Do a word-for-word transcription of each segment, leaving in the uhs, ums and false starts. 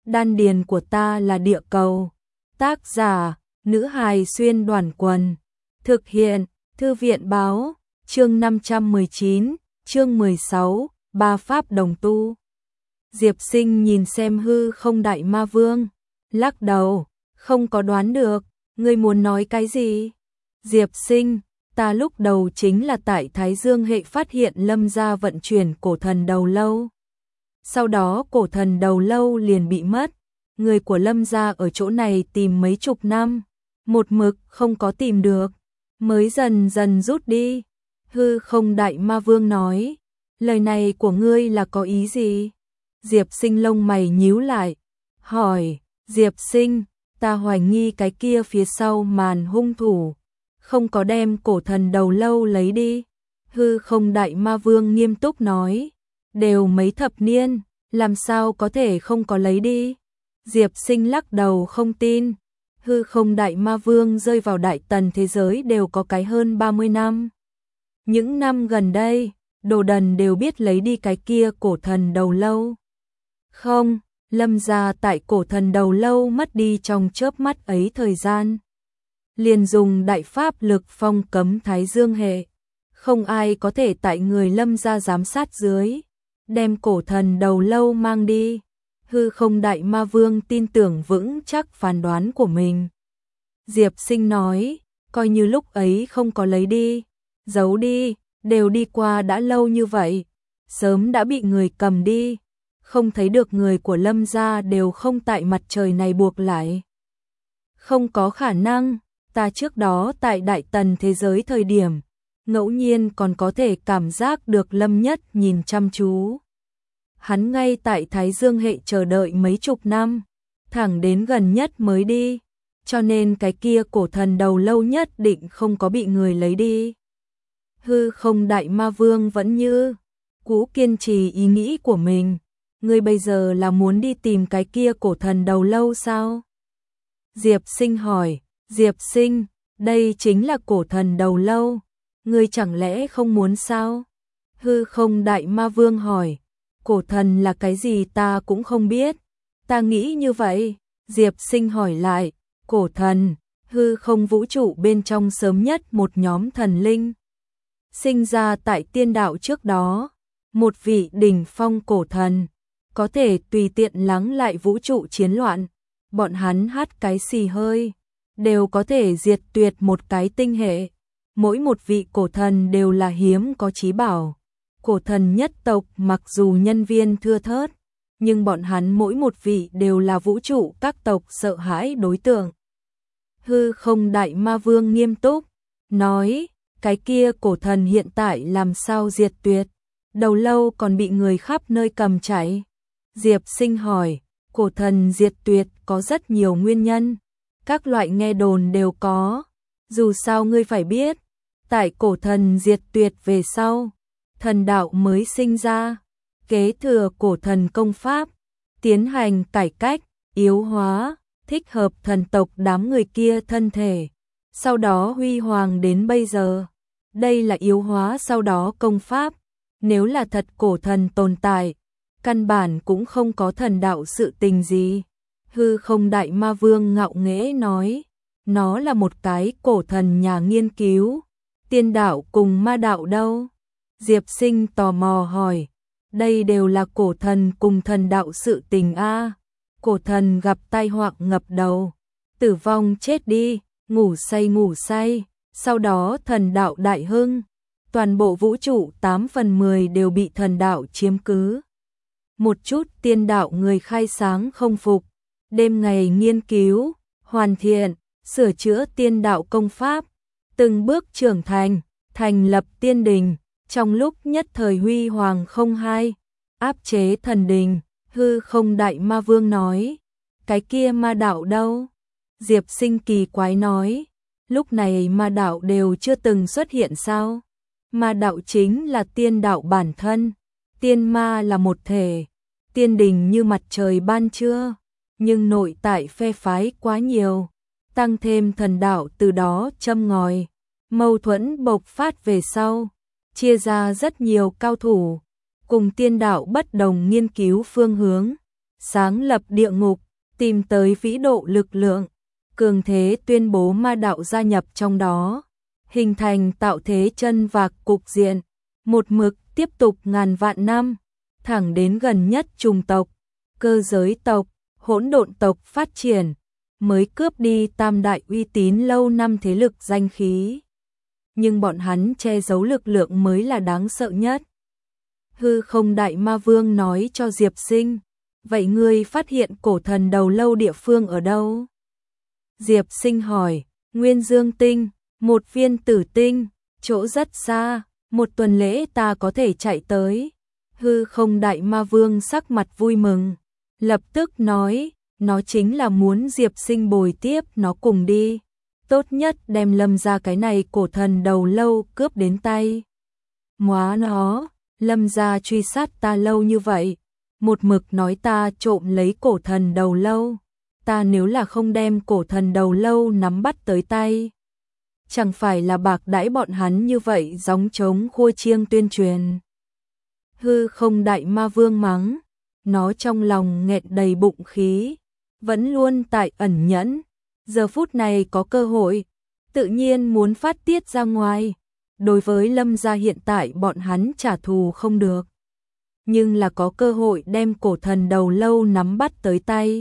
Đan điền của ta là địa cầu. Tác giả, nữ hài xuyên đoàn quần. Thực hiện, thư viện báo, chương năm trăm mười chín, chương mười sáu, ba pháp đồng tu. Diệp Sinh nhìn xem hư không đại ma vương, lắc đầu, không có đoán được, ngươi muốn nói cái gì? Diệp Sinh, ta lúc đầu chính là tại Thái Dương hệ phát hiện Lâm gia vận chuyển cổ thần đầu lâu. Sau đó cổ thần đầu lâu liền bị mất, người của Lâm gia ở chỗ này tìm mấy chục năm, một mực không có tìm được, mới dần dần rút đi. Hư không đại ma vương nói, lời này của ngươi là có ý gì? Diệp Sinh lông mày nhíu lại, hỏi, Diệp Sinh, ta hoài nghi cái kia phía sau màn hung thủ không có đem cổ thần đầu lâu lấy đi. Hư không đại ma vương nghiêm túc nói, đều mấy thập niên, làm sao có thể không có lấy đi? Diệp Sinh lắc đầu không tin. Hư không đại ma vương rơi vào đại tần thế giới đều có cái hơn ba mươi năm. Những năm gần đây, đồ đần đều biết lấy đi cái kia cổ thần đầu lâu. Không, Lâm gia tại cổ thần đầu lâu mất đi trong chớp mắt ấy thời gian, liền dùng đại pháp lực phong cấm Thái Dương hệ. Không ai có thể tại người Lâm gia giám sát dưới đem cổ thần đầu lâu mang đi. Hư không đại ma vương tin tưởng vững chắc phán đoán của mình. Diệp Sinh nói, coi như lúc ấy không có lấy đi, giấu đi, đều đi qua đã lâu như vậy, sớm đã bị người cầm đi, không thấy được người của Lâm gia đều không tại mặt trời này buộc lại. Không có khả năng, ta trước đó tại đại tần thế giới thời điểm, ngẫu nhiên còn có thể cảm giác được Lâm Nhất nhìn chăm chú. Hắn ngay tại Thái Dương hệ chờ đợi mấy chục năm, thẳng đến gần nhất mới đi, cho nên cái kia cổ thần đầu lâu nhất định không có bị người lấy đi. Hư không đại ma vương vẫn như cũ kiên trì ý nghĩ của mình. Ngươi bây giờ là muốn đi tìm cái kia cổ thần đầu lâu sao? Diệp Sinh hỏi, Diệp Sinh, đây chính là cổ thần đầu lâu, ngươi chẳng lẽ không muốn sao? Hư không đại ma vương hỏi, cổ thần là cái gì ta cũng không biết, ta nghĩ như vậy. Diệp Sinh hỏi lại, cổ thần, hư không vũ trụ bên trong sớm nhất một nhóm thần linh, sinh ra tại tiên đạo trước đó, một vị đỉnh phong cổ thần, có thể tùy tiện lắng lại vũ trụ chiến loạn, bọn hắn hát cái xì hơi, đều có thể diệt tuyệt một cái tinh hệ. Mỗi một vị cổ thần đều là hiếm có chí bảo. Cổ thần nhất tộc mặc dù nhân viên thưa thớt, nhưng bọn hắn mỗi một vị đều là vũ trụ các tộc sợ hãi đối tượng. Hư không đại ma vương nghiêm túc, nói, cái kia cổ thần hiện tại làm sao diệt tuyệt, đầu lâu còn bị người khắp nơi cầm chạy. Diệp Sinh hỏi, cổ thần diệt tuyệt có rất nhiều nguyên nhân, các loại nghe đồn đều có, dù sao ngươi phải biết, tại cổ thần diệt tuyệt về sau, thần đạo mới sinh ra, kế thừa cổ thần công pháp, tiến hành cải cách, yếu hóa, thích hợp thần tộc đám người kia thân thể, sau đó huy hoàng đến bây giờ. Đây là yếu hóa sau đó công pháp, nếu là thật cổ thần tồn tại, căn bản cũng không có thần đạo sự tình gì. Hư không đại ma vương ngạo nghễ nói, nó là một cái cổ thần nhà nghiên cứu, tiên đạo cùng ma đạo đâu? Diệp Sinh tò mò hỏi, đây đều là cổ thần cùng thần đạo sự tình a. Cổ thần gặp tai họa ngập đầu, tử vong chết đi, ngủ say ngủ say, sau đó thần đạo đại hưng, toàn bộ vũ trụ tám phần mười đều bị thần đạo chiếm cứ. Một chút tiên đạo người khai sáng không phục, đêm ngày nghiên cứu, hoàn thiện, sửa chữa tiên đạo công pháp, từng bước trưởng thành, thành lập tiên đình, trong lúc nhất thời huy hoàng không hai, áp chế thần đình. Hư không đại ma vương nói, cái kia ma đạo đâu? Diệp Sinh kỳ quái nói, lúc này ma đạo đều chưa từng xuất hiện sao? Ma đạo chính là tiên đạo bản thân, tiên ma là một thể, tiên đình như mặt trời ban trưa, nhưng nội tại phe phái quá nhiều, tăng thêm thần đạo từ đó châm ngòi, mâu thuẫn bộc phát về sau, chia ra rất nhiều cao thủ, cùng tiên đạo bất đồng nghiên cứu phương hướng, sáng lập địa ngục, tìm tới vĩ độ lực lượng, cường thế tuyên bố ma đạo gia nhập trong đó, hình thành tạo thế chân vạc cục diện, một mực tiếp tục ngàn vạn năm, thẳng đến gần nhất trùng tộc, cơ giới tộc, hỗn độn tộc phát triển, mới cướp đi tam đại uy tín lâu năm thế lực danh khí. Nhưng bọn hắn che giấu lực lượng mới là đáng sợ nhất. Hư Không Đại Ma Vương nói cho Diệp Sinh, vậy ngươi phát hiện cổ thần đầu lâu địa phương ở đâu? Diệp Sinh hỏi, Nguyên Dương Tinh, một viên tử tinh, chỗ rất xa, một tuần lễ ta có thể chạy tới. Hư Không Đại Ma Vương sắc mặt vui mừng, lập tức nói, nó chính là muốn Diệp Sinh bồi tiếp nó cùng đi. Tốt nhất đem Lâm gia cái này cổ thần đầu lâu cướp đến tay. Móa nó, Lâm gia truy sát ta lâu như vậy, một mực nói ta trộm lấy cổ thần đầu lâu. Ta nếu là không đem cổ thần đầu lâu nắm bắt tới tay, chẳng phải là bạc đãi bọn hắn như vậy gióng trống khua chiêng tuyên truyền. Hư Không Đại Ma Vương mắng, nó trong lòng nghẹn đầy bụng khí, vẫn luôn tại ẩn nhẫn, giờ phút này có cơ hội, tự nhiên muốn phát tiết ra ngoài. Đối với Lâm gia hiện tại bọn hắn trả thù không được, nhưng là có cơ hội đem cổ thần đầu lâu nắm bắt tới tay.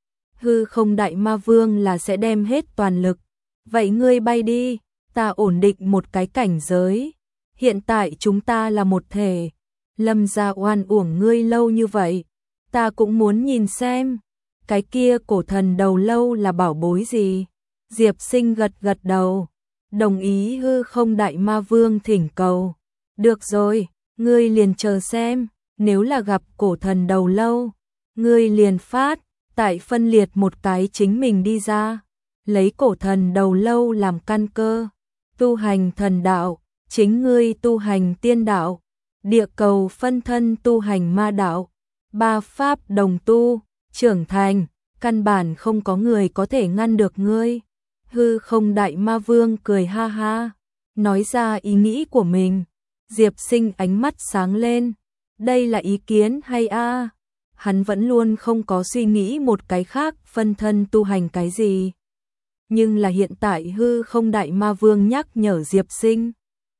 Hư Không Đại Ma Vương là sẽ đem hết toàn lực. Vậy ngươi bay đi, ta ổn định một cái cảnh giới. Hiện tại chúng ta là một thể. Lâm gia oan uổng ngươi lâu như vậy, ta cũng muốn nhìn xem, cái kia cổ thần đầu lâu là bảo bối gì. Diệp Sinh gật gật đầu, đồng ý Hư Không Đại Ma Vương thỉnh cầu. Được rồi, ngươi liền chờ xem, nếu là gặp cổ thần đầu lâu, ngươi liền phát, tại phân liệt một cái chính mình đi ra, lấy cổ thần đầu lâu làm căn cơ, tu hành thần đạo, chính ngươi tu hành tiên đạo, địa cầu phân thân tu hành ma đạo, ba pháp đồng tu, trưởng thành, căn bản không có người có thể ngăn được ngươi. Hư Không Đại Ma Vương cười ha ha, nói ra ý nghĩ của mình. Diệp Sinh ánh mắt sáng lên, đây là ý kiến hay a? Hắn vẫn luôn không có suy nghĩ một cái khác phân thân tu hành cái gì. Nhưng là hiện tại Hư Không Đại Ma Vương nhắc nhở Diệp Sinh.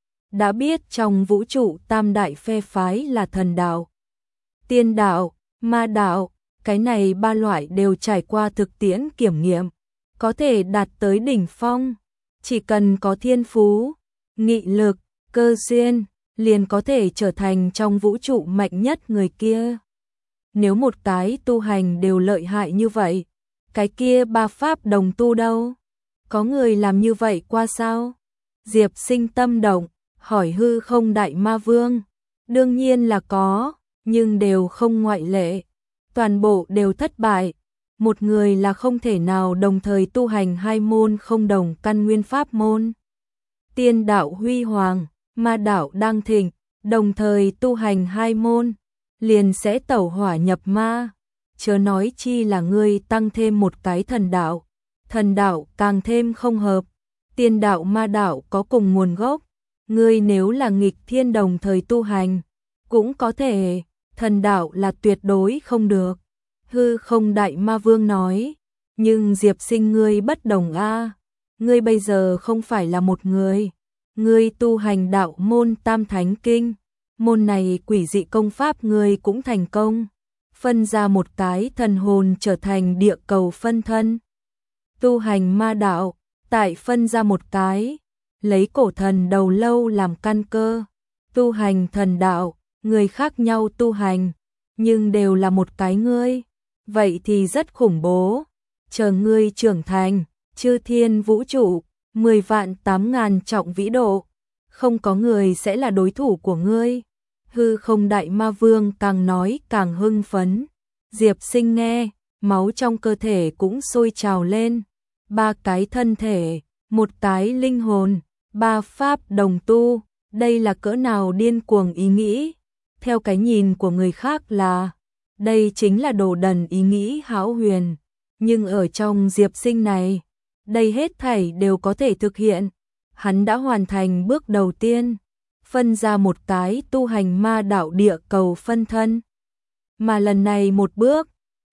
Đã biết trong vũ trụ tam đại phe phái là thần đạo, tiên đạo, ma đạo, cái này ba loại đều trải qua thực tiễn kiểm nghiệm, có thể đạt tới đỉnh phong, chỉ cần có thiên phú, nghị lực, cơ duyên, liền có thể trở thành trong vũ trụ mạnh nhất người kia. Nếu một cái tu hành đều lợi hại như vậy, cái kia ba pháp đồng tu đâu? Có người làm như vậy qua sao? Diệp Sinh tâm động, hỏi Hư Không Đại Ma Vương. Đương nhiên là có, nhưng đều không ngoại lệ. Toàn bộ đều thất bại. Một người là không thể nào đồng thời tu hành hai môn không đồng căn nguyên pháp môn. Tiên đạo huy hoàng, ma đạo đang thịnh, đồng thời tu hành hai môn, liền sẽ tẩu hỏa nhập ma. Chớ nói chi là ngươi tăng thêm một cái thần đạo, thần đạo càng thêm không hợp. Tiên đạo ma đạo có cùng nguồn gốc, ngươi nếu là nghịch thiên đồng thời tu hành, cũng có thể, thần đạo là tuyệt đối không được. Hư Không Đại Ma Vương nói, nhưng Diệp Sinh ngươi bất đồng a, ngươi bây giờ không phải là một người, ngươi tu hành đạo môn Tam Thánh Kinh, môn này quỷ dị công pháp ngươi cũng thành công, phân ra một cái thần hồn trở thành địa cầu phân thân. Tu hành ma đạo, tại phân ra một cái, lấy cổ thần đầu lâu làm căn cơ, tu hành thần đạo, người khác nhau tu hành, nhưng đều là một cái ngươi. Vậy thì rất khủng bố, chờ ngươi trưởng thành, chư thiên vũ trụ, mười vạn tám ngàn trọng vĩ độ, không có người sẽ là đối thủ của ngươi. Hư Không Đại Ma Vương càng nói càng hưng phấn. Diệp Sinh nghe, máu trong cơ thể cũng sôi trào lên. Ba cái thân thể, một cái linh hồn, ba pháp đồng tu, đây là cỡ nào điên cuồng ý nghĩ. Theo cái nhìn của người khác là đây chính là đồ đần ý nghĩ hão huyền, nhưng ở trong Diệp Sinh này, đây hết thảy đều có thể thực hiện. Hắn đã hoàn thành bước đầu tiên, phân ra một cái tu hành ma đạo địa cầu phân thân. Mà lần này một bước,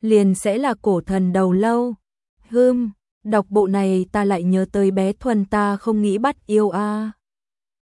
liền sẽ là cổ thần đầu lâu. Hừm, đọc bộ này ta lại nhớ tới bé Thuần ta không nghĩ bắt yêu a.